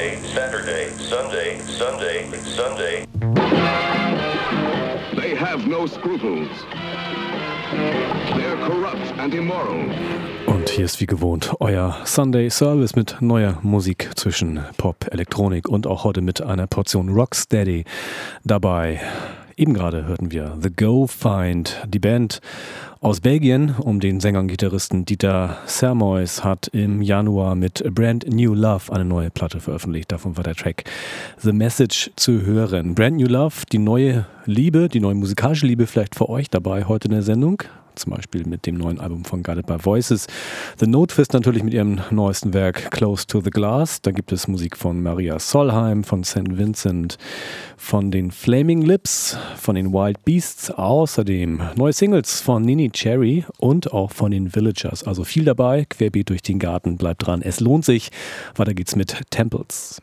Saturday, Saturday, Sunday, Sunday, Sunday. They have no scruples. They're corrupt and immoral. Und hier ist wie gewohnt euer Sunday Service mit neuer Musik zwischen Pop, Elektronik und auch heute mit einer Portion Rocksteady dabei. Eben gerade hörten wir The Go Find. Die Band aus Belgien um den Sänger und Gitarristen Dieter Sermois hat im Januar mit Brand New Love eine neue Platte veröffentlicht. Davon war der Track The Message zu hören. Brand New Love, die neue Liebe, die neue musikalische Liebe vielleicht für euch dabei heute in der Sendung. Zum Beispiel mit dem neuen Album von Guided by Voices. The Notefist natürlich mit ihrem neuesten Werk Close to the Glass. Da gibt es Musik von Maria Solheim, von St. Vincent, von den Flaming Lips, von den Wild Beasts. Außerdem neue Singles von Nini Cherry und auch von den Villagers. Also viel dabei, querbeet durch den Garten. Bleibt dran, es lohnt sich. Weiter geht's mit Temples.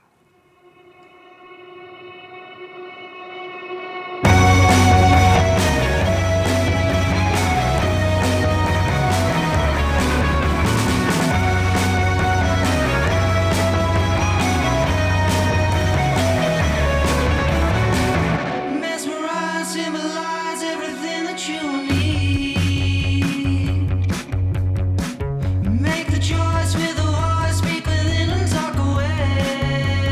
Choice with a voice, speak within and talk away.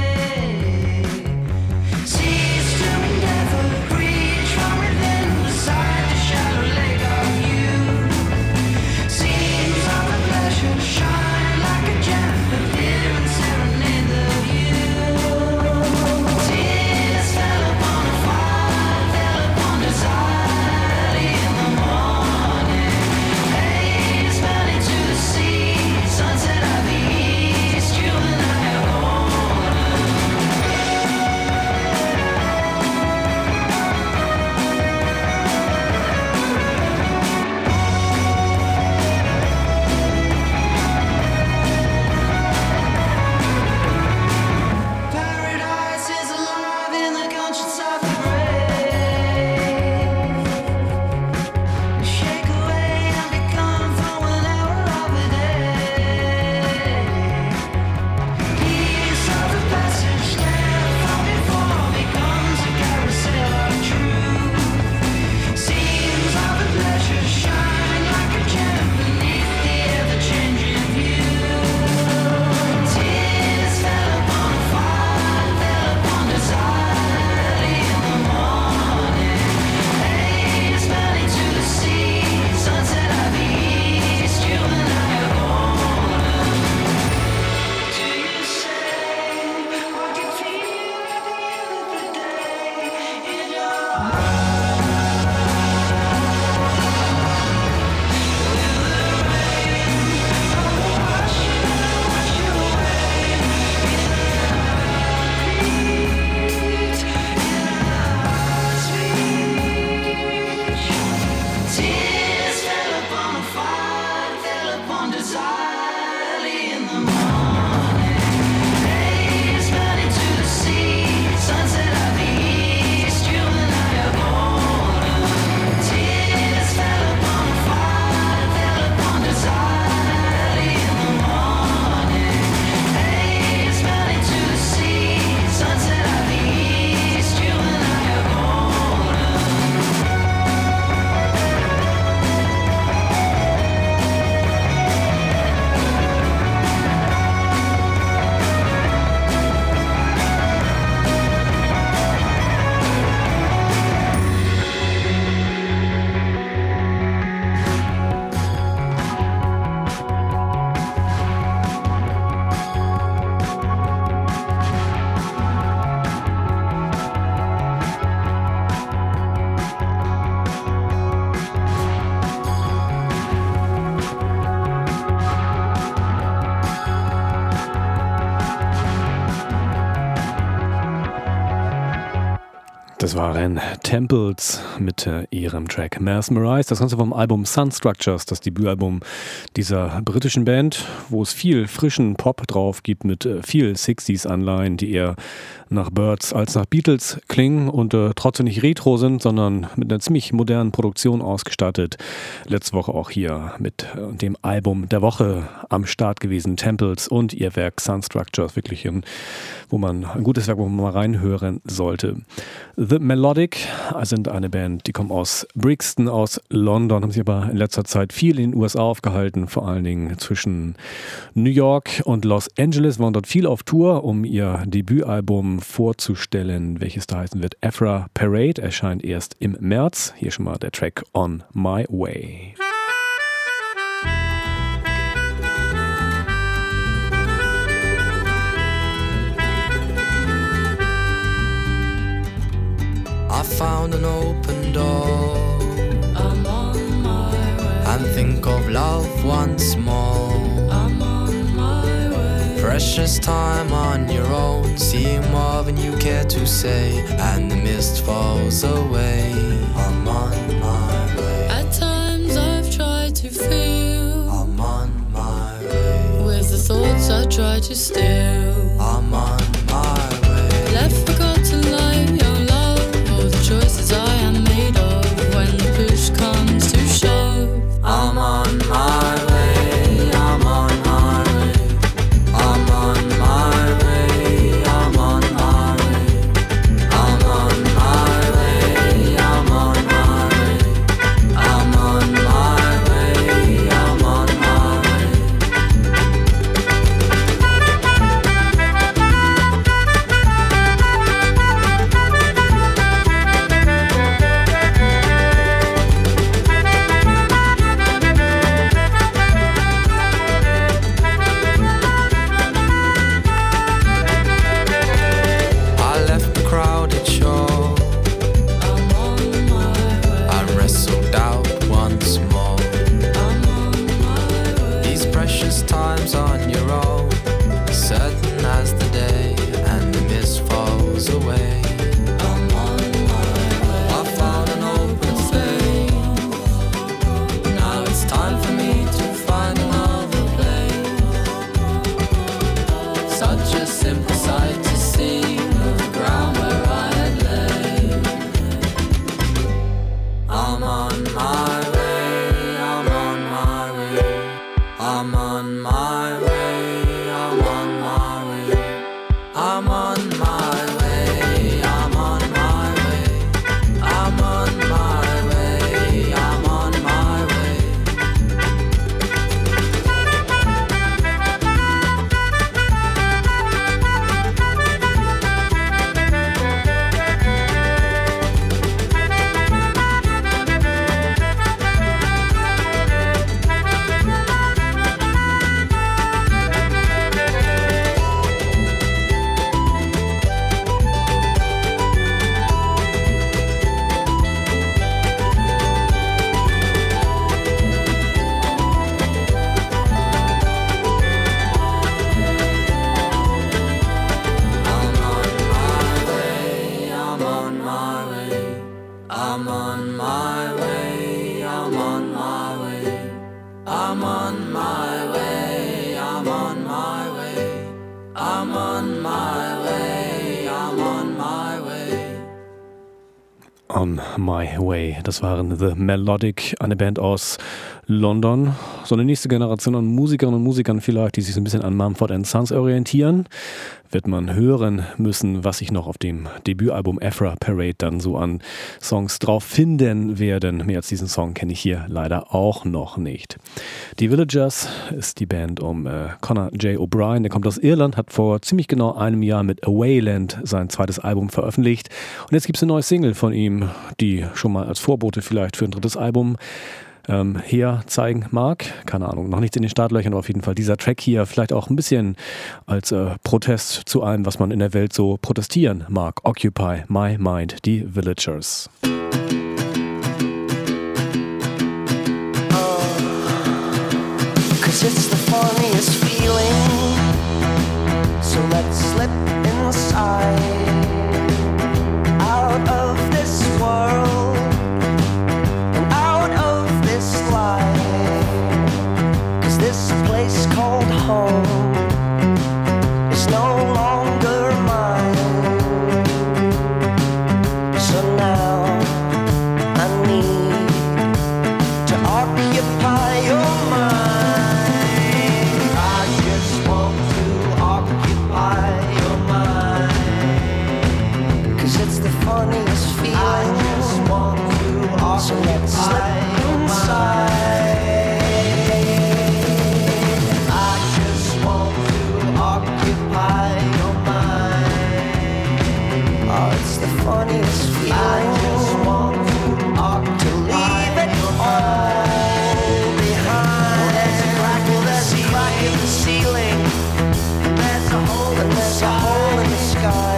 Das waren Temples mit ihrem Track Mesmerize. Das Ganze vom Album Sun Structures, das Debütalbum dieser britischen Band, wo es viel frischen Pop drauf gibt mit viel 60s-Anleihen, die eher nach Byrds als nach Beatles klingen und trotzdem nicht retro sind, sondern mit einer ziemlich modernen Produktion ausgestattet. Letzte Woche auch hier mit dem Album der Woche am Start gewesen, Temples und ihr Werk Sun Structures, wirklich ein gutes Werk, wo man mal reinhören sollte. The Melodic sind eine Band, die kommen aus Brixton, aus London, haben sich aber in letzter Zeit viel in den USA aufgehalten, vor allen Dingen zwischen New York und Los Angeles, waren dort viel auf Tour, um ihr Debütalbum vorzustellen, welches da heißen wird Afra Parade, erscheint erst im März. Hier schon mal der Track On My Way. I found an open door. I'm on my way. And think of love once more. I'm on my way. Precious time on your own, seeing more than you care to say, and the mist falls away. I'm on my way. At times I've tried to feel. I'm on my way. With the thoughts I try to steal. I'm on my way. Left forgotten like young love. Choices I am made of when the push comes to shove. I'm on my way, I'm on my way, I'm on my way, I'm on my way, I'm on my way, I'm on my way, I'm on my way, I'm on my way. Times on your own, certain as the day, and the mist falls away. I'm on my way. I found an open space. Now it's time for me to find another place. Such a simple sight to see, the ground where I had laid. I'm on my way, I'm on my way, I'm on my way, I'm on my way, I'm on my way, I'm on my way, I'm on my way, I'm on my way. I'm on my way, I'm on my way, I'm on my way, I'm on my way, I'm on my way, I'm on my way. On My Way, das waren The Melodic, eine Band aus London. So eine nächste Generation an Musikerinnen und Musikern vielleicht, die sich so ein bisschen an Mumford & Sons orientieren. Wird man hören müssen, was sich noch auf dem Debütalbum Afra Parade dann so an Songs drauf finden werden. Mehr als diesen Song kenne ich hier leider auch noch nicht. Die Villagers ist die Band um Conor J. O'Brien. Der kommt aus Irland, hat vor ziemlich genau einem Jahr mit Awayland sein zweites Album veröffentlicht. Und jetzt gibt es eine neue Single von ihm, die schon mal als Vorbote vielleicht für ein drittes Album herzeigen mag. Keine Ahnung, noch nichts in den Startlöchern, aber auf jeden Fall dieser Track hier vielleicht auch ein bisschen als Protest zu allem, was man in der Welt so protestieren mag. Occupy My Mind, die Villagers. 'Cause it's the funniest feeling, so let's slip inside, out of funniest feeling. I just want to so let's slip inside. I just want to occupy your mind. Oh, it's the funniest feeling. I just want to leave it all behind. There's a crack in the ceiling. There's a hole in the sky.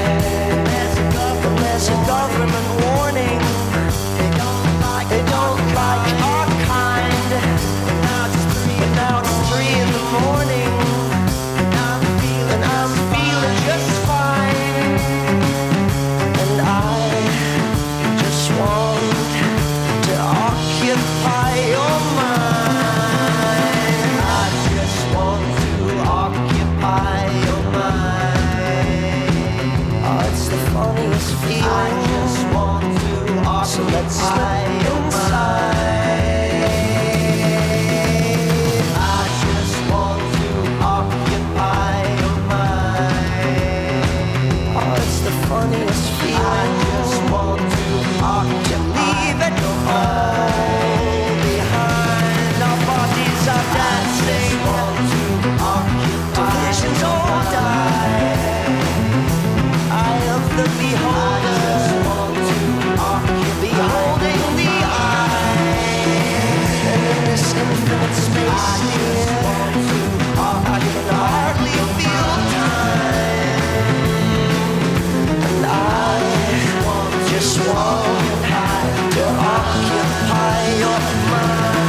There's a government warning. They don't like our kind. But now it's 3 in the morning. And I'm feeling just fine. And I just want to occupy your mind. I just want to occupy your mind. Oh, it's the funniest feeling. I just want to occupy so let's slip inside. I just want to occupy your mind. Oh, it's the funniest feeling. I just want to leave it all behind. Our bodies are dancing. Divisions all die. Eye of the beholder. Beholding the eye. And in this infinite space here, I can hardly feel time. And I just want to occupy your mind.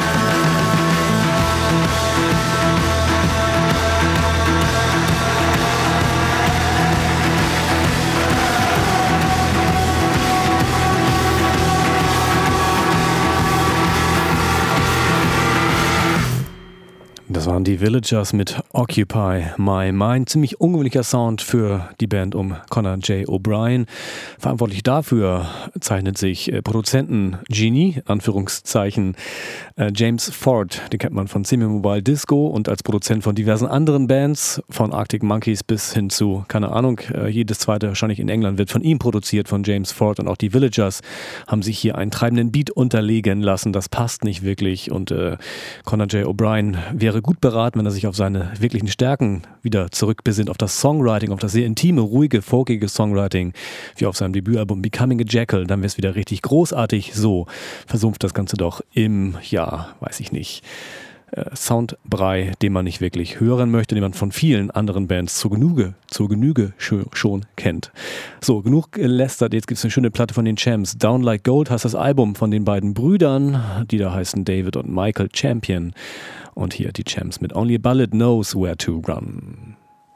Das waren die Villagers mit Occupy My Mind. Ziemlich ungewöhnlicher Sound für die Band um Conor J. O'Brien. Verantwortlich dafür zeichnet sich Produzenten-Genie, Anführungszeichen, James Ford. Den kennt man von Semi-Mobile Disco und als Produzent von diversen anderen Bands, von Arctic Monkeys bis hin zu, keine Ahnung, jedes zweite wahrscheinlich in England wird von ihm produziert, von James Ford. Und auch die Villagers haben sich hier einen treibenden Beat unterlegen lassen. Das passt nicht wirklich und Conor J. O'Brien wäre gut beraten, wenn er sich auf seine wirklichen Stärken wieder zurückbesinnt, auf das Songwriting, auf das sehr intime, ruhige, folkige Songwriting, wie auf seinem Debütalbum Becoming a Jackal. Dann wäre es wieder richtig großartig. So versumpft das Ganze doch im, ja, weiß ich nicht, Soundbrei, den man nicht wirklich hören möchte, den man von vielen anderen Bands zur Genüge schon kennt. So, genug gelästert, jetzt gibt es eine schöne Platte von den Champs. Down Like Gold heißt das Album von den beiden Brüdern, die da heißen David und Michael Champion. Und hier die Champs mit Only a Bullet Knows Where to Run.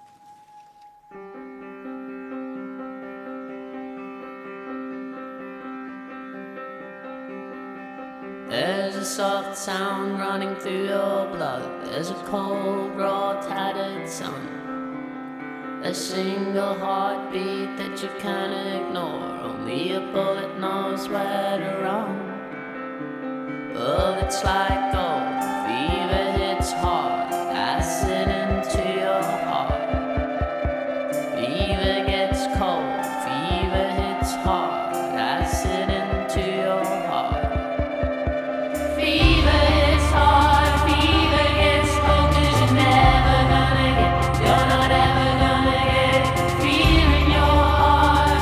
There's a soft sound running through your blood. There's a cold, raw, tattered sun. A single heartbeat that you can't ignore. Only a bullet knows where to run. Bullets like gold, fever hits hard. Acid into your heart. Fever gets cold, fever hits hard. Acid into your heart. Fever hits hard, fever gets cold, 'cause you're never gonna get, you're not ever gonna get fear in your heart,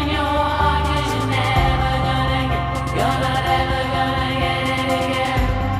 'cause you're never gonna get, you're not ever gonna get it again.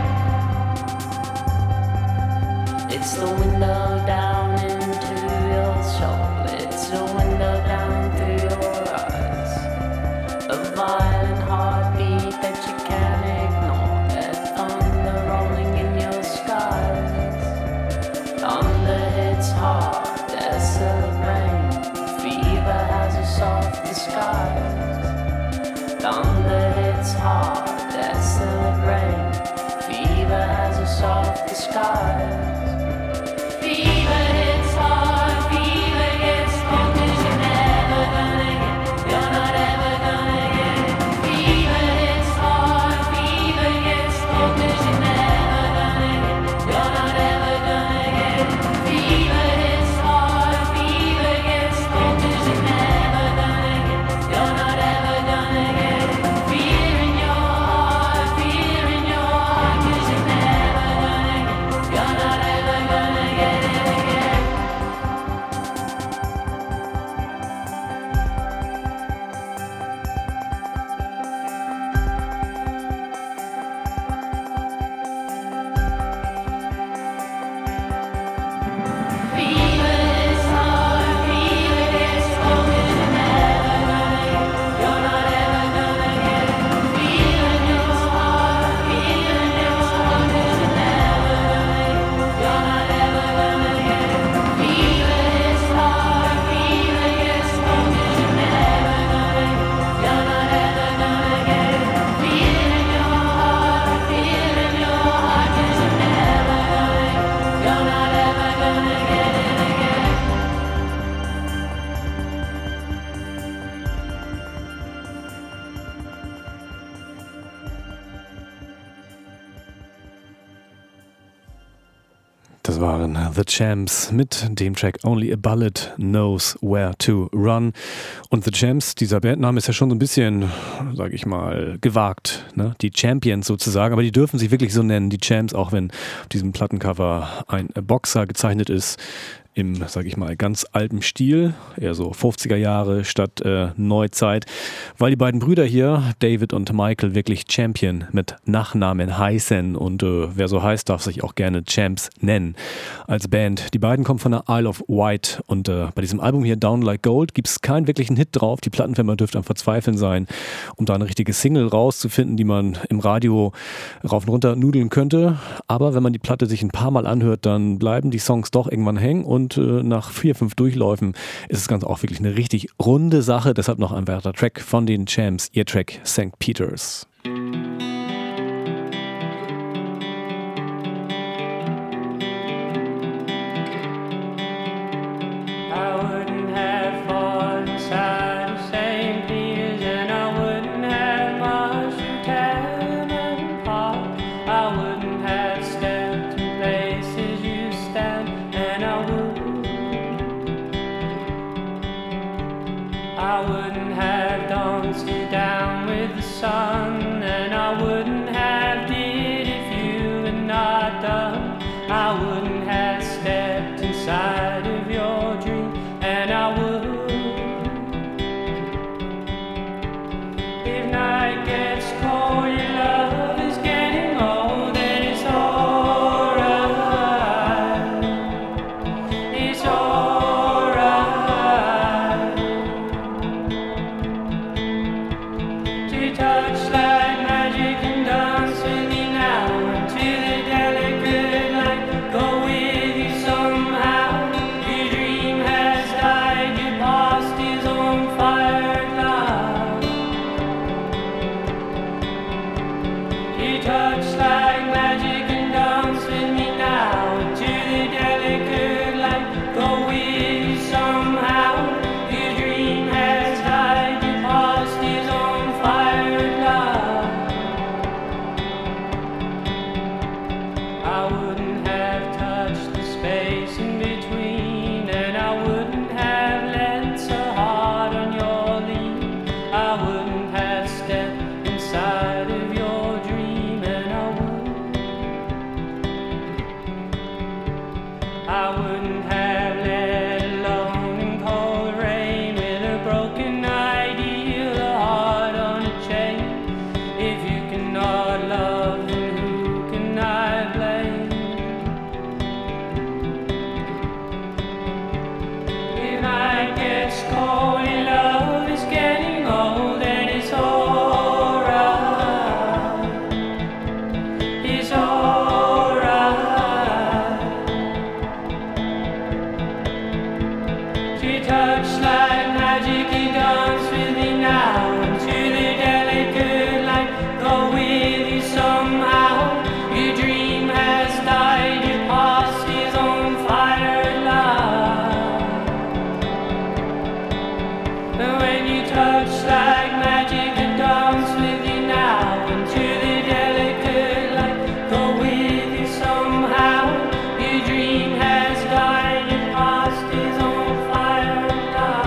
waren The Champs mit dem Track Only a Bullet Knows Where to Run. Und The Champs, dieser Bandname ist ja schon so ein bisschen, sage ich mal, gewagt, ne? Die Champions sozusagen, aber die dürfen sich wirklich so nennen, die Champs, auch wenn auf diesem Plattencover ein Boxer gezeichnet ist, im, sage ich mal, ganz alten Stil, eher so 50er Jahre statt Neuzeit, weil die beiden Brüder hier, David und Michael, wirklich Champion mit Nachnamen heißen und wer so heißt, darf sich auch gerne Champs nennen als Band. Die beiden kommen von der Isle of Wight und bei diesem Album hier, Down Like Gold, gibt es keinen wirklichen Hit drauf. Die Plattenfirma dürfte am Verzweifeln sein, um da eine richtige Single rauszufinden, die man im Radio rauf und runter nudeln könnte. Aber wenn man die Platte sich ein paar Mal anhört, dann bleiben die Songs doch irgendwann hängen und nach 4, 5 Durchläufen ist das Ganze auch wirklich eine richtig runde Sache. Deshalb noch ein weiterer Track von den Champs, ihr Track St. Peters. I wouldn't have danced you down with the sun, and I wouldn't have did if you had not done. I wouldn't have stepped inside of your dream, and I would. If night gets cold, your love is getting old, and it's alright. It's alright. Touch like magic and dance with me now until the delicate light go with you somehow. Your dream has died, your past is on fire now. You touch like magic and dance with me now until the delicate light go with you somehow. Your dream has died, your past is on fire. I wouldn't have touched the space in between, and I wouldn't have lent so hard on your lead. I wouldn't have stepped inside of your dream, and I wouldn't have let alone in cold rain with a broken ideal, a heart on a chain. If you cannot love, then who can I blame? If night gets cold and love is getting old, and it's alright. It's alright. You touch like magic, you dance with me now until the delicate light go with you somehow. Your dream has died, your past is on fire now. And when you touch like magic and dance with you now until the delicate light go with you somehow. Your dream has died, your past is on fire now.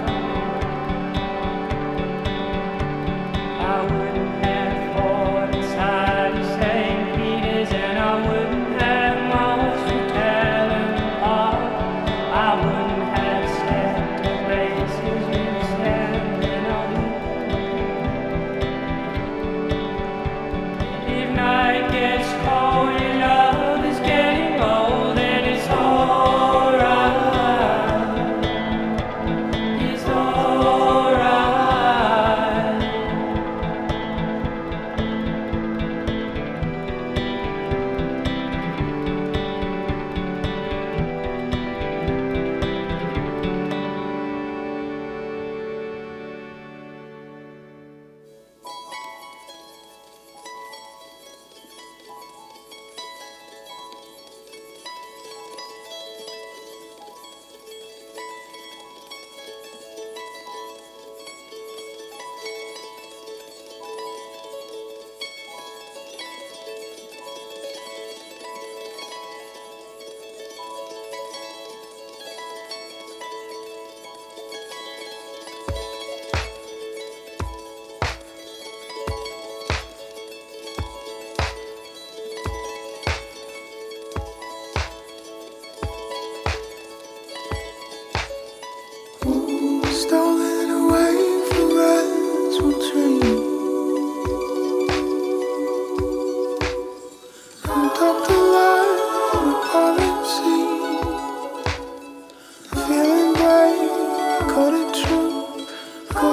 I wouldn't have fought inside of St. Peters, and I wouldn't have much to tell them apart. I wouldn't have stepped to places you stand, and I wouldn't.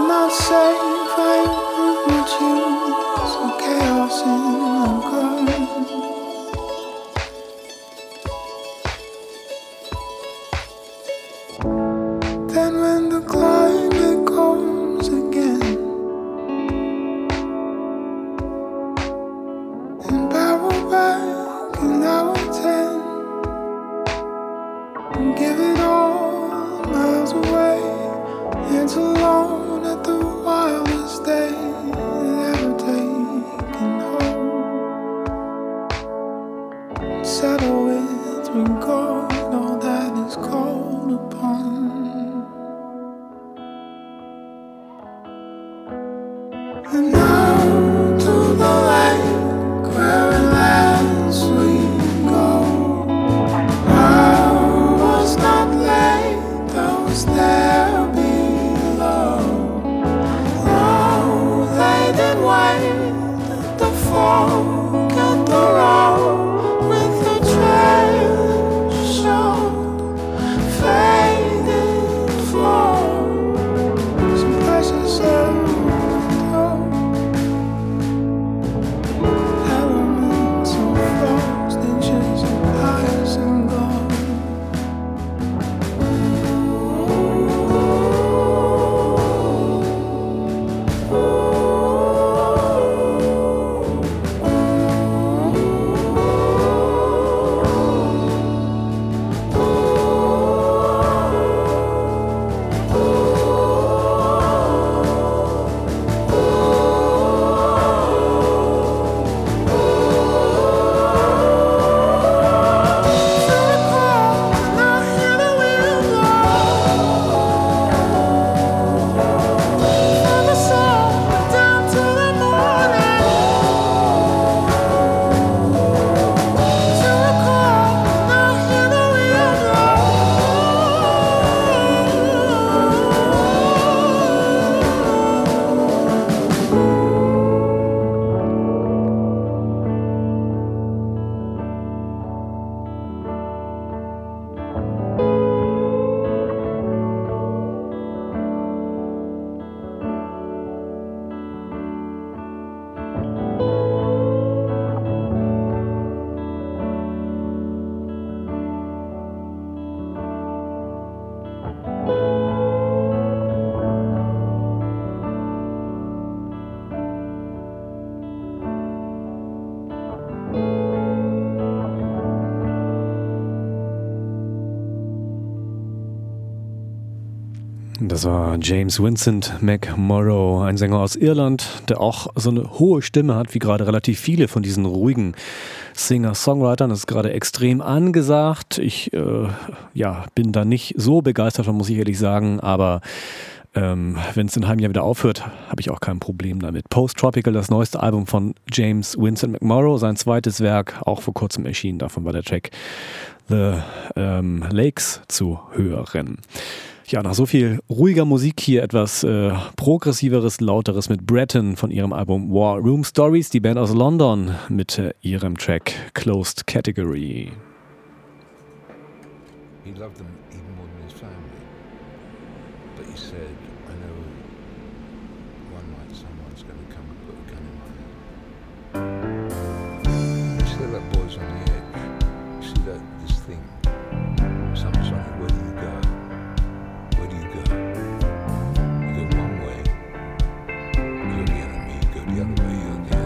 not safe, I improve my tunes, so chaos in the ground. Then when the climate comes again, and barrel back and hour 10, and give it all miles away. It's alone at the wildest day ever taken home. Settle with regard all that is called upon. And now to the lake where at last we go. I was not late, I was there below. Oh, they did wait at the fork at the road with the trail showed faded floor. Some precious elements of frost inches of ice and gold. Das war James Vincent McMorrow, ein Sänger aus Irland, der auch so eine hohe Stimme hat, wie gerade relativ viele von diesen ruhigen Singer-Songwritern. Das ist gerade extrem angesagt. Ich bin da nicht so begeistert von, muss ich ehrlich sagen, aber wenn es in einem halben Jahr wieder aufhört, habe ich auch kein Problem damit. Post-Tropical, das neueste Album von James Vincent McMorrow, sein zweites Werk, auch vor kurzem erschienen. Davon war der Track The Lakes zu hören. Ja, nach so viel ruhiger Musik hier etwas progressiveres, lauteres mit Breton von ihrem Album War Room Stories, die Band aus London mit ihrem Track Closed Category. He loved them even more than his family, but he said, I know one night someone's going to come and put a gun in my head. You see that boys on the edge, you see that this thing, someone's like, where do you go? Where do you go? You go one way, you're the enemy. You go the other way, you're the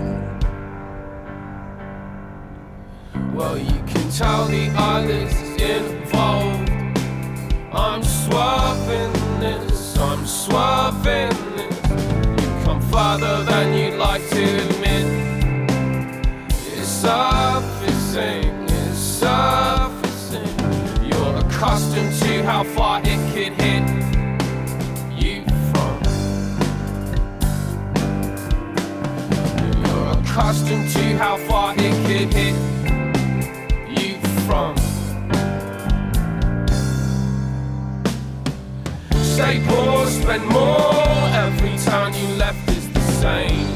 enemy. Well, you can tell the others involved. I'm swerving this, I'm swerving this. You come further than you'd like to admit. It's surfacing, it's surfacing. You're accustomed to how far it could hit you from. You're accustomed to how far it could hit you from. Stay poor, spend more. Every town you left is the same.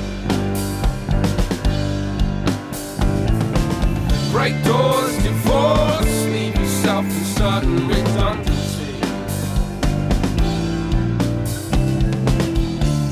Break doors, divorce, leave yourself in certain redundancy.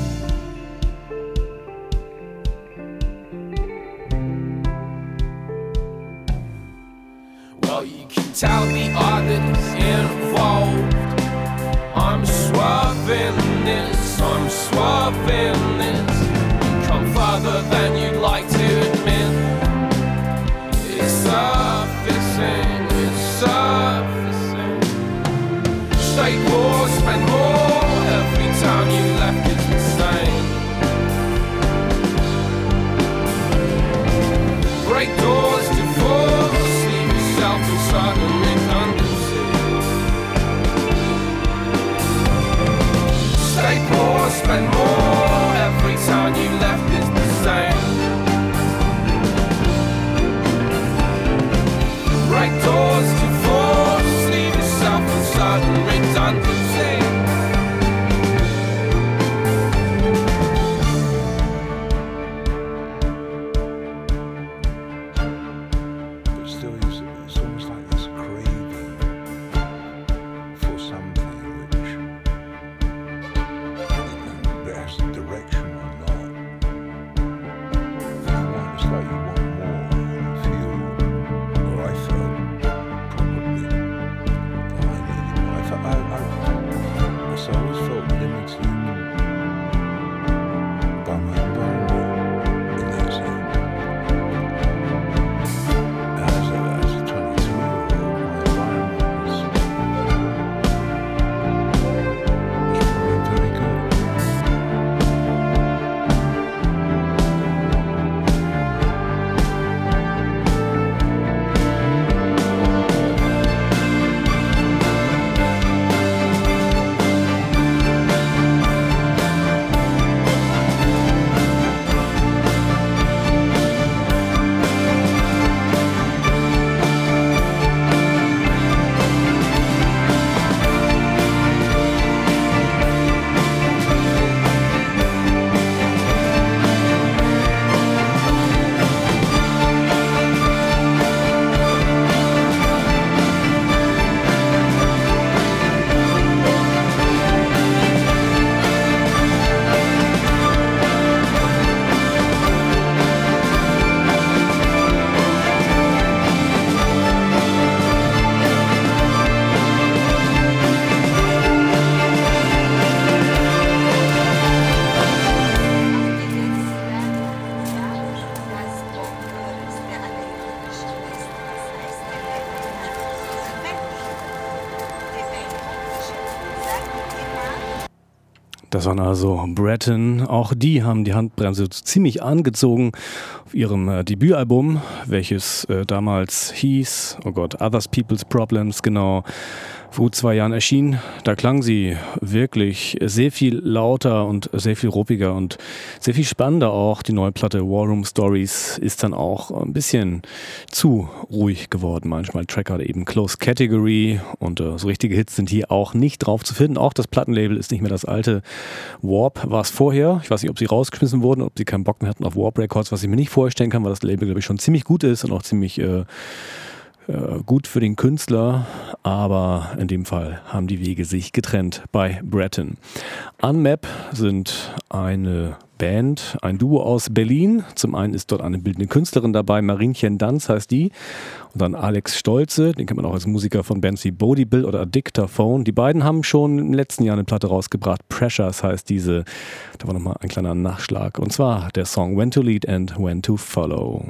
Das waren also Breton. Auch die haben die Handbremse ziemlich angezogen auf ihrem Debütalbum, welches damals hieß, oh Gott, Other People's Problems, genau, vor gut 2 Jahren erschien. Da klang sie wirklich sehr viel lauter und sehr viel ruppiger und sehr viel spannender auch. Die neue Platte War Room Stories ist dann auch ein bisschen zu ruhig geworden. Manchmal Track hat eben Close Category und so richtige Hits sind hier auch nicht drauf zu finden. Auch das Plattenlabel ist nicht mehr das alte. Warp war es vorher. Ich weiß nicht, ob sie rausgeschmissen wurden, ob sie keinen Bock mehr hatten auf Warp Records, was ich mir nicht vorstellen kann, weil das Label, glaube ich, schon ziemlich gut ist und auch ziemlich gut für den Künstler, aber in dem Fall haben die Wege sich getrennt bei Breton. Unmap sind eine Band, ein Duo aus Berlin. Zum einen ist dort eine bildende Künstlerin dabei, Marienchen Danz heißt die, und dann Alex Stolze, den kennt man auch als Musiker von Bands wie Bodybuild oder Dictaphone. Die beiden haben schon im letzten Jahr eine Platte rausgebracht, Pressures heißt diese. Da war nochmal ein kleiner Nachschlag, und zwar der Song When to Lead and When to Follow.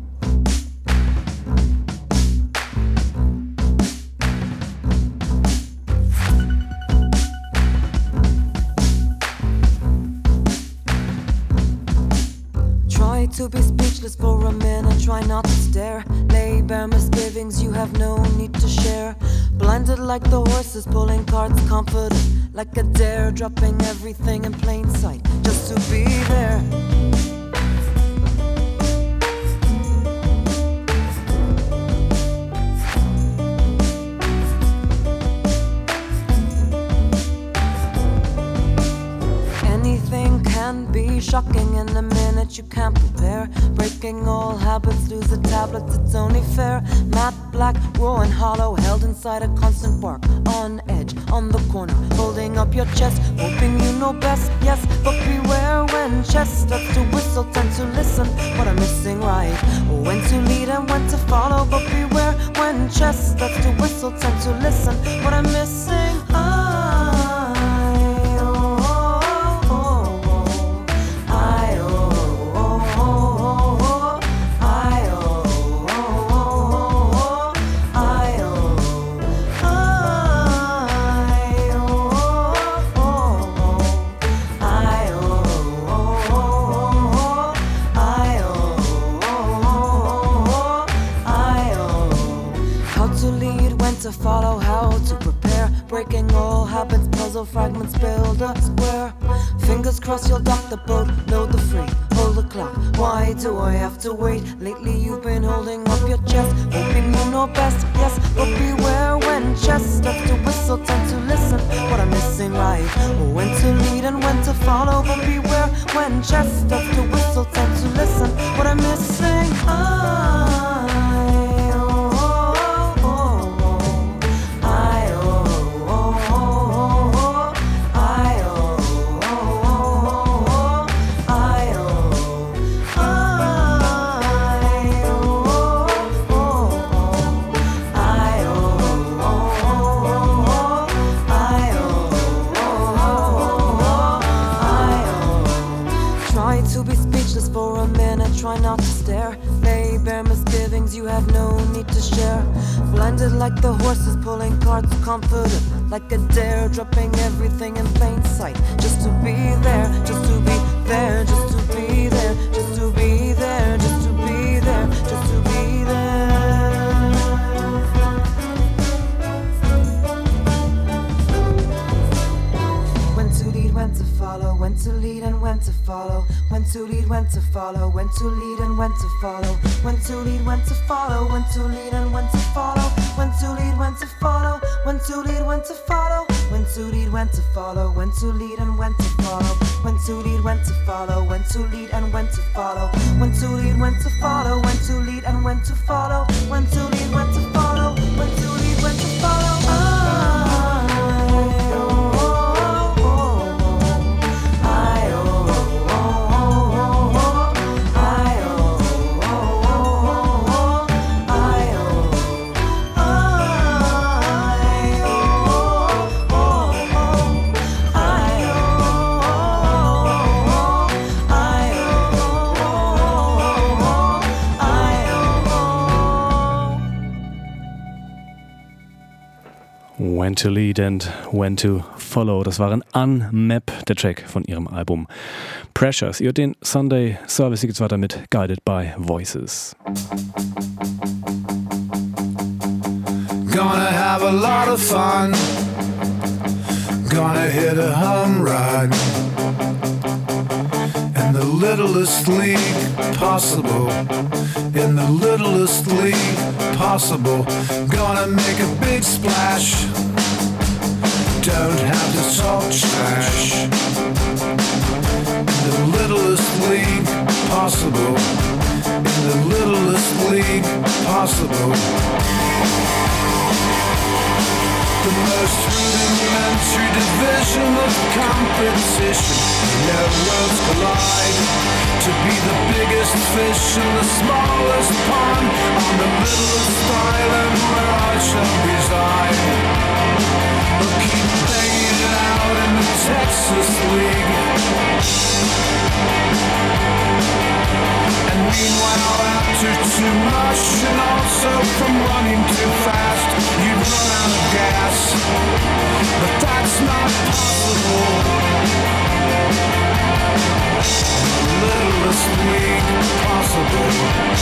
To be speechless for a minute, try not to stare. Lay bare misgivings you have no need to share. Blinded like the horses pulling carts, confident like a dare, dropping everything in plain sight just to be there. Anything can be shocking in a minute you can't prepare. Breaking all habits, lose the tablets, it's only fair. Matte black, raw and hollow, held inside a constant bark. On edge, on the corner, holding up your chest, hoping you know best, yes. But beware when chest starts to whistle, time to listen. What I'm missing, right? When to lead and when to follow. But beware when chest starts to whistle, time to listen. What I'm missing, follow, how to prepare. Breaking all habits, puzzle fragments, build a square. Fingers crossed you'll dock the boat, load the freight, hold the clock. Why do I have to wait? Lately you've been holding up your chest, hoping you know best, yes. But beware when chest starts to whistle, time to listen. What I'm missing, right? When to lead and when to follow. But beware when chest starts to whistle, time to listen. What I'm missing, try not to stare. Lay bare misgivings you have no need to share. Blinded like the horses pulling carts, confident like a dare, dropping everything in plain sight just to be there, just to be there, just to be there, just to be there, just to be there, just to be there. When to lead, when to follow, when to lead and when to follow. When to lead, when to follow, when to lead and when to follow. When to lead, when to follow, when to lead and when to follow. When to lead, when to follow, when to lead, when to follow. When to lead, when to follow, when to lead and when to follow. When to lead, when to follow, when to lead and when to follow. When to lead, when to follow, when to lead and when to follow. When to lead, when to follow, when to lead, when to follow. When to lead and when to Follow. Das waren Unmap, der Track von ihrem Album Pressures. Ihr hört den Sunday Service, hier geht's weiter mit Guided by Voices. Gonna have a lot of fun. Gonna hit a home run in the littlest league possible. In the littlest league possible. Gonna make a big splash. Don't have to talk trash. In the littlest league possible. In the littlest league possible. The most rudimentary division of competition. No worlds collide. To be the biggest fish in the smallest pond. On the littlest island where I shall reside. We'll keep playing it out in the Texas League. And meanwhile, after too much and also from running too fast, you'd run out of gas. But that's not possible. The littlest league possible.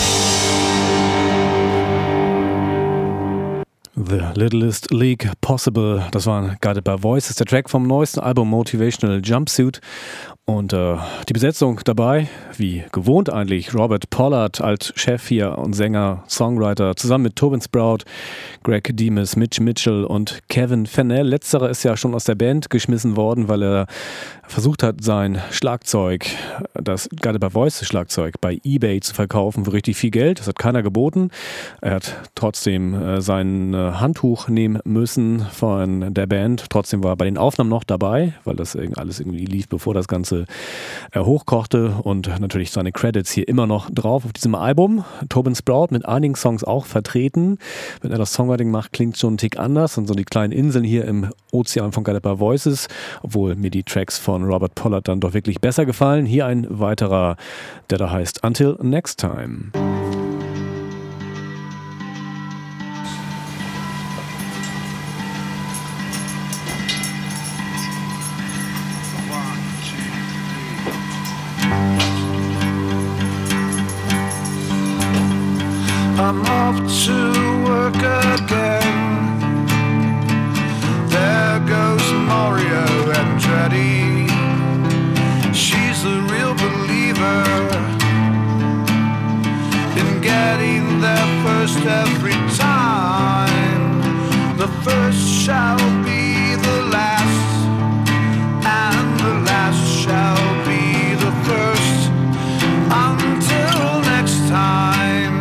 The Littlest League Possible, das war Guided by Voices, der Track vom neuesten Album Motivational Jumpsuit. Und die Besetzung dabei, wie gewohnt eigentlich, Robert Pollard als Chef hier und Sänger, Songwriter, zusammen mit Tobin Sprout, Greg Demas, Mitch Mitchell und Kevin Fennell. Letzterer ist ja schon aus der Band geschmissen worden, weil er versucht hat, sein Schlagzeug, das Guided by Voices Schlagzeug, bei eBay zu verkaufen für richtig viel Geld. Das hat keiner geboten. Er hat trotzdem sein Handtuch nehmen müssen von der Band. Trotzdem war er bei den Aufnahmen noch dabei, weil das alles irgendwie lief, bevor das Ganze hochkochte, und natürlich seine Credits hier immer noch drauf auf diesem Album. Tobin Sprout mit einigen Songs auch vertreten. Wenn er das Songwriting macht, klingt schon ein Tick anders, und so die kleinen Inseln hier im Ozean von Guided by Voices, obwohl mir die Tracks von Robert Pollard dann doch wirklich besser gefallen. Hier ein weiterer, der da heißt Until Next Time. I'm off to work again. There goes Mario Andretti. She's a real believer in getting there first every time. The first shall be the last, and the last shall be the first. Until next time.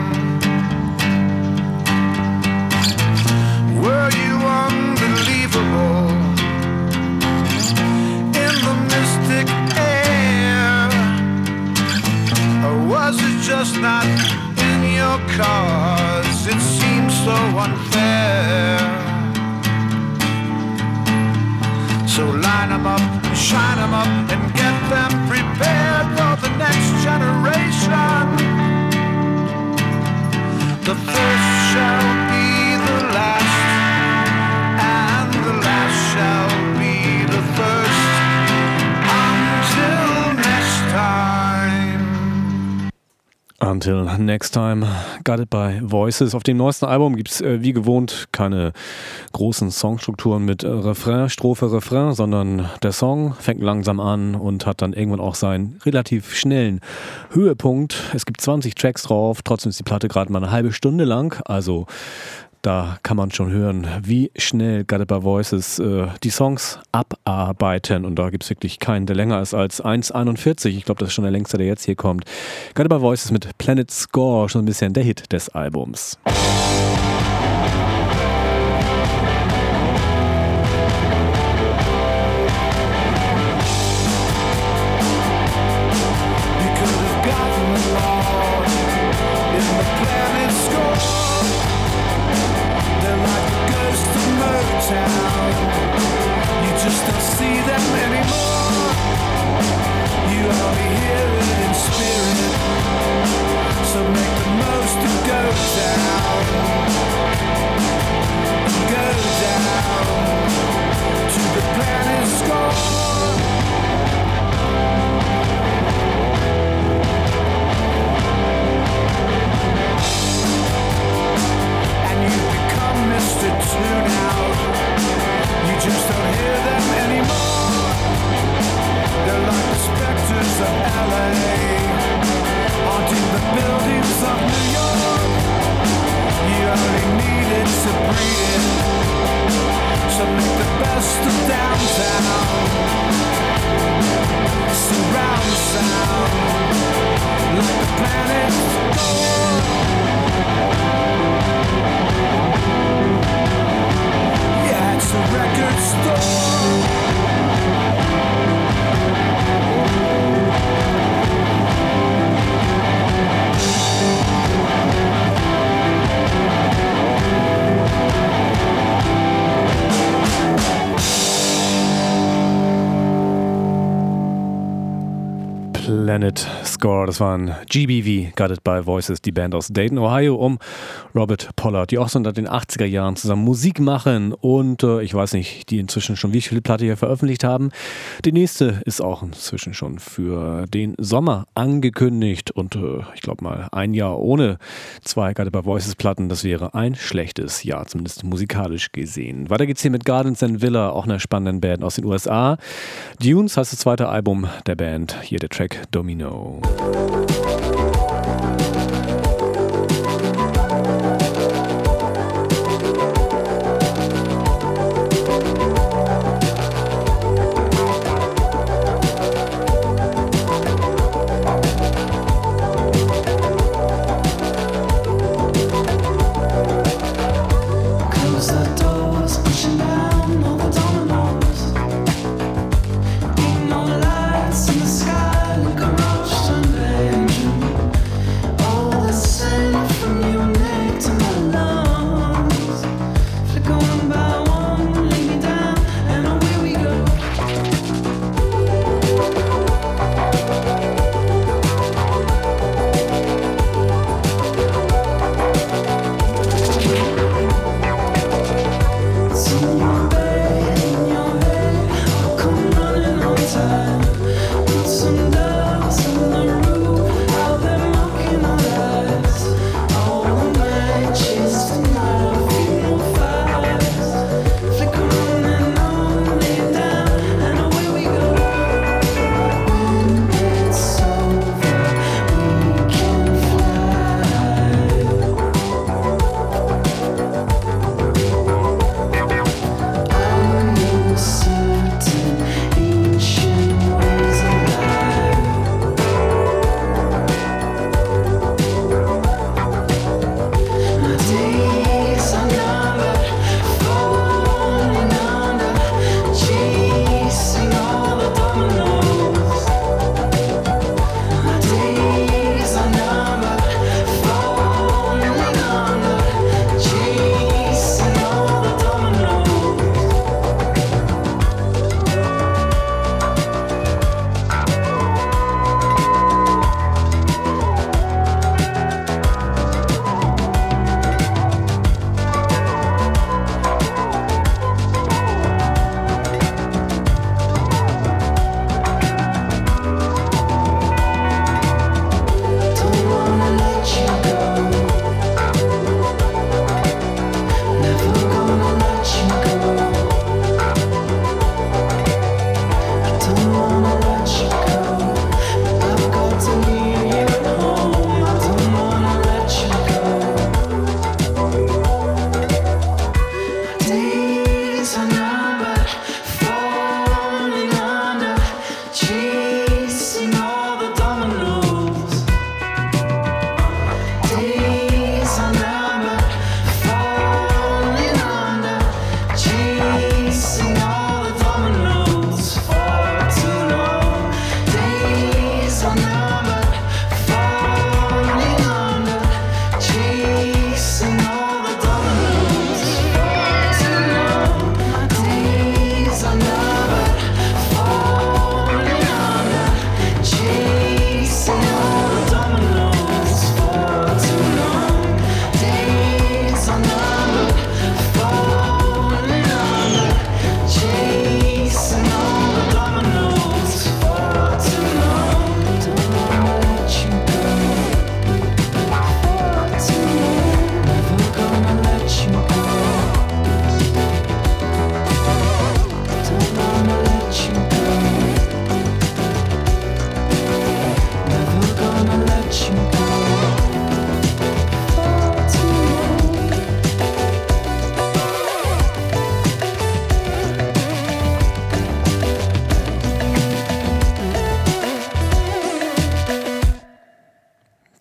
Were you unbelievable in the mystic air? Or was it just not in your cause? It seems so unfair. So line them up, shine them up, and get them prepared for the next generation. The first shall be the last, and the last shall be the first. Until next time. Until Next Time, Guided by Voices. Auf dem neuesten Album gibt es wie gewohnt keine großen Songstrukturen mit Refrain, Strophe, Refrain, sondern der Song fängt langsam an und hat dann irgendwann auch seinen relativ schnellen Höhepunkt. Es gibt 20 Tracks drauf, trotzdem ist die Platte gerade mal eine halbe Stunde lang, also da kann man schon hören, wie schnell Guided by Voices die Songs abarbeiten. Und da gibt es wirklich keinen, der länger ist als 1,41. Ich glaube, das ist schon der längste, der jetzt hier kommt. Guided by Voices mit Planet Score, schon ein bisschen der Hit des Albums. So make the most of Go Town. lost of downtown. Surround sound like the planet's gone. Yeah, it's a record store. Planet Score, das waren GBV, Guided by Voices, die Band aus Dayton, Ohio, um Robert Pollard, die auch so in den 80er Jahren zusammen Musik machen und ich weiß nicht, die inzwischen schon wie viele Platte hier veröffentlicht haben. Die nächste ist auch inzwischen schon für den Sommer angekündigt und ich glaube mal ein Jahr ohne 2 Guided by Voices Platten, das wäre ein schlechtes Jahr, zumindest musikalisch gesehen. Weiter geht's hier mit Gardens and Villa, auch einer spannenden Band aus den USA. Dunes heißt das zweite Album der Band, hier der Track Domino. In the sky like a rush Sunday engine.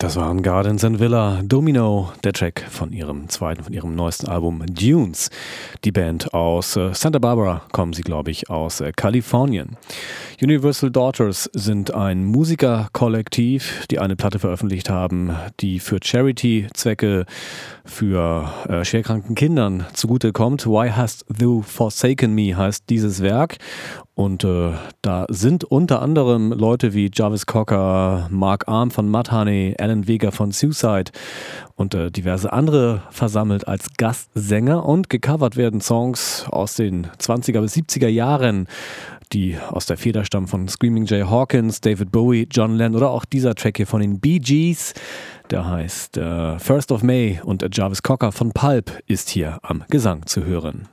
Das waren Gardens and Villa, Domino, der Track von ihrem neuesten Album Dunes. Die Band aus Santa Barbara, kommen sie, glaube ich, aus Kalifornien. Universal Daughters sind ein Musikerkollektiv, die eine Platte veröffentlicht haben, die für Charity-Zwecke für schwerkranken Kindern zugutekommt. Why Hast Thou Forsaken Me heißt dieses Werk. Und da sind unter anderem Leute wie Jarvis Cocker, Mark Arm von Mudhoney, Alan Vega von Suicide und diverse andere versammelt als Gastsänger, und gecovert werden Songs aus den 20er bis 70er Jahren, die aus der Feder stammen von Screaming Jay Hawkins, David Bowie, John Lennon oder auch dieser Track hier von den Bee Gees, der heißt First of May, und Jarvis Cocker von Pulp ist hier am Gesang zu hören.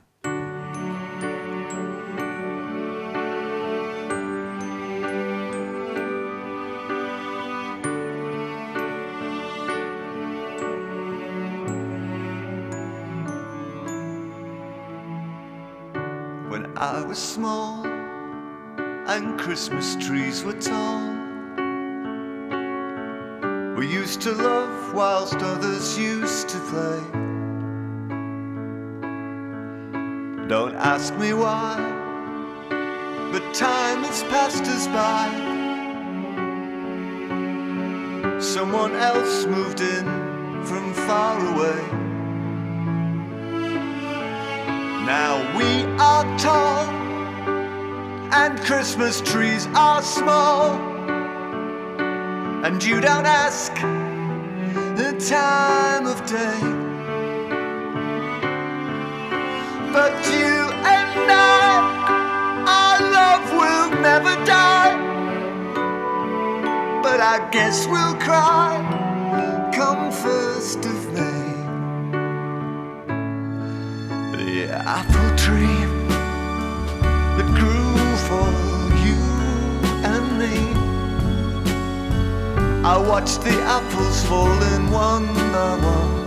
I was small and Christmas trees were tall. We used to love whilst others used to play. Don't ask me why, but time has passed us by. Someone else moved in from far away. Now we are tall and Christmas trees are small, and you don't ask the time of day. But you and I, our love will never die. But I guess we'll cry come 1st of May. The apple tree that grew for you and me, I watched the apples falling one by one,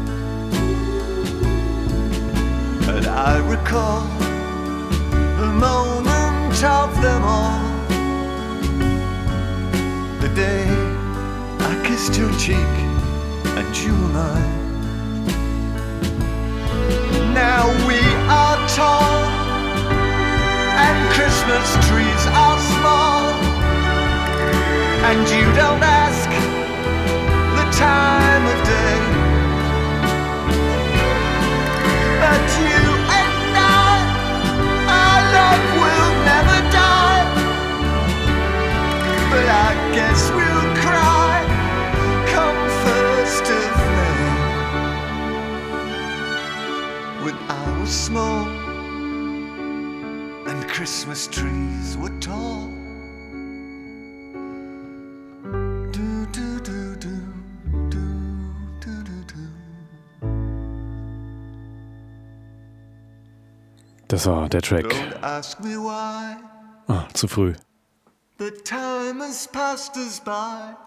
and I recall the moment of them all, the day I kissed your cheek and you were mine. Now we are tall and Christmas trees are small, and you don't ask the time of day. But you and I, our love will never die. But I guess we'll cry come 1st of May. When I was small and Christmas trees were tall. Do, do, do, do, do, do, do, do. Das war der Track. Don't ask me why. Zu früh. The time has passed us by.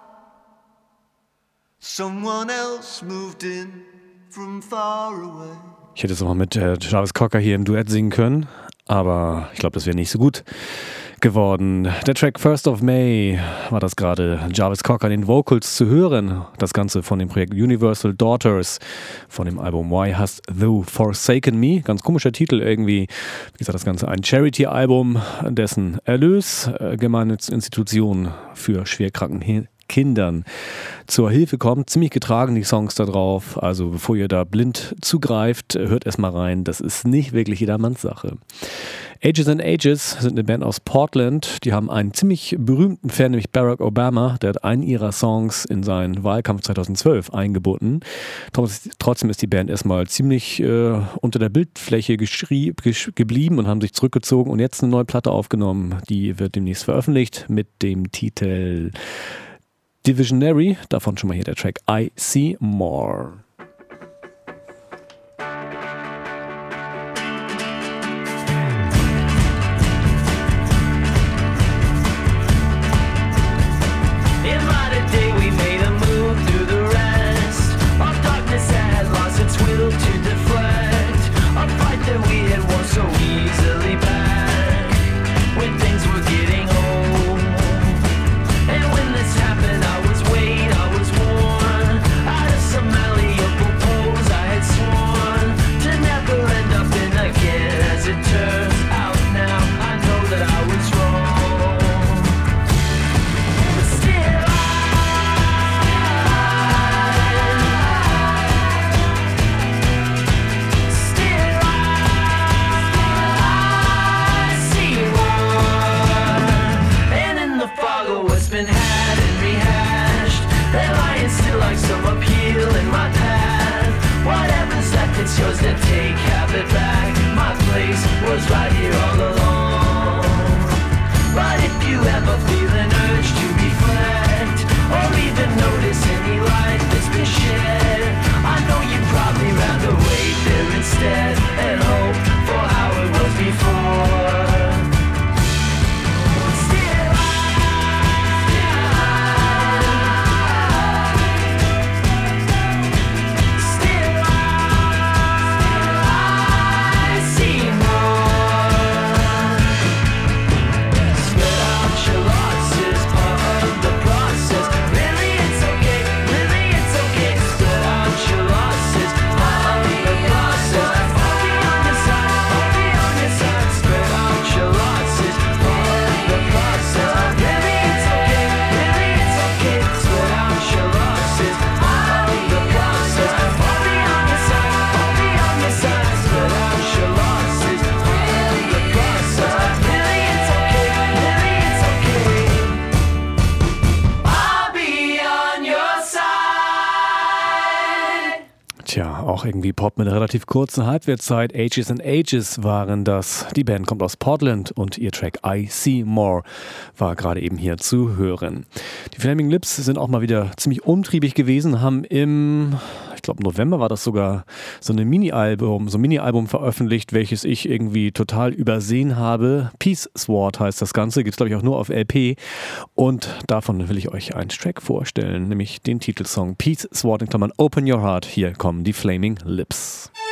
Someone else moved in from far away. Ich hätte es noch mal mit Jarvis Cocker hier im Duett singen können, aber ich glaube, das wäre nicht so gut geworden. Der Track First of May war das gerade. Jarvis Cocker in den Vocals zu hören. Das Ganze von dem Projekt Universal Daughters, von dem Album Why Hast Thou Forsaken Me. Ganz komischer Titel irgendwie. Wie gesagt, das Ganze ein Charity-Album, dessen Erlös Gemeinnützinstitutionen für schwerkranken Kindern zur Hilfe kommt. Ziemlich getragen die Songs da drauf. Also bevor ihr da blind zugreift, hört erst mal rein. Das ist nicht wirklich jedermanns Sache. Ages and Ages sind eine Band aus Portland. Die haben einen ziemlich berühmten Fan, nämlich Barack Obama. Der hat einen ihrer Songs in seinen Wahlkampf 2012 eingebunden. Trotzdem ist die Band erstmal ziemlich unter der Bildfläche geblieben und haben sich zurückgezogen und jetzt eine neue Platte aufgenommen. Die wird demnächst veröffentlicht mit dem Titel Divisionary. Davon schon mal hier der Track I See More. Warm. yours to take, have it back. My place was right here all along. But if you ever feel an urge to reflect, or even notice any light that's been shed, I know you probably rather wait there instead and hope for how it was before. Tja, auch irgendwie Pop mit einer relativ kurzen Halbwertszeit. Ages and Ages waren das. Die Band kommt aus Portland und ihr Track I See More war gerade eben hier zu hören. Die Flaming Lips sind auch mal wieder ziemlich umtriebig gewesen, haben ich glaube November war das sogar, so ein Mini-Album veröffentlicht, welches ich irgendwie total übersehen habe. Peace Sword heißt das Ganze, gibt es glaube ich auch nur auf LP und davon will ich euch einen Track vorstellen, nämlich den Titelsong Peace Sword in Klammern Open Your Heart. Hier kommen die Flaming Lips.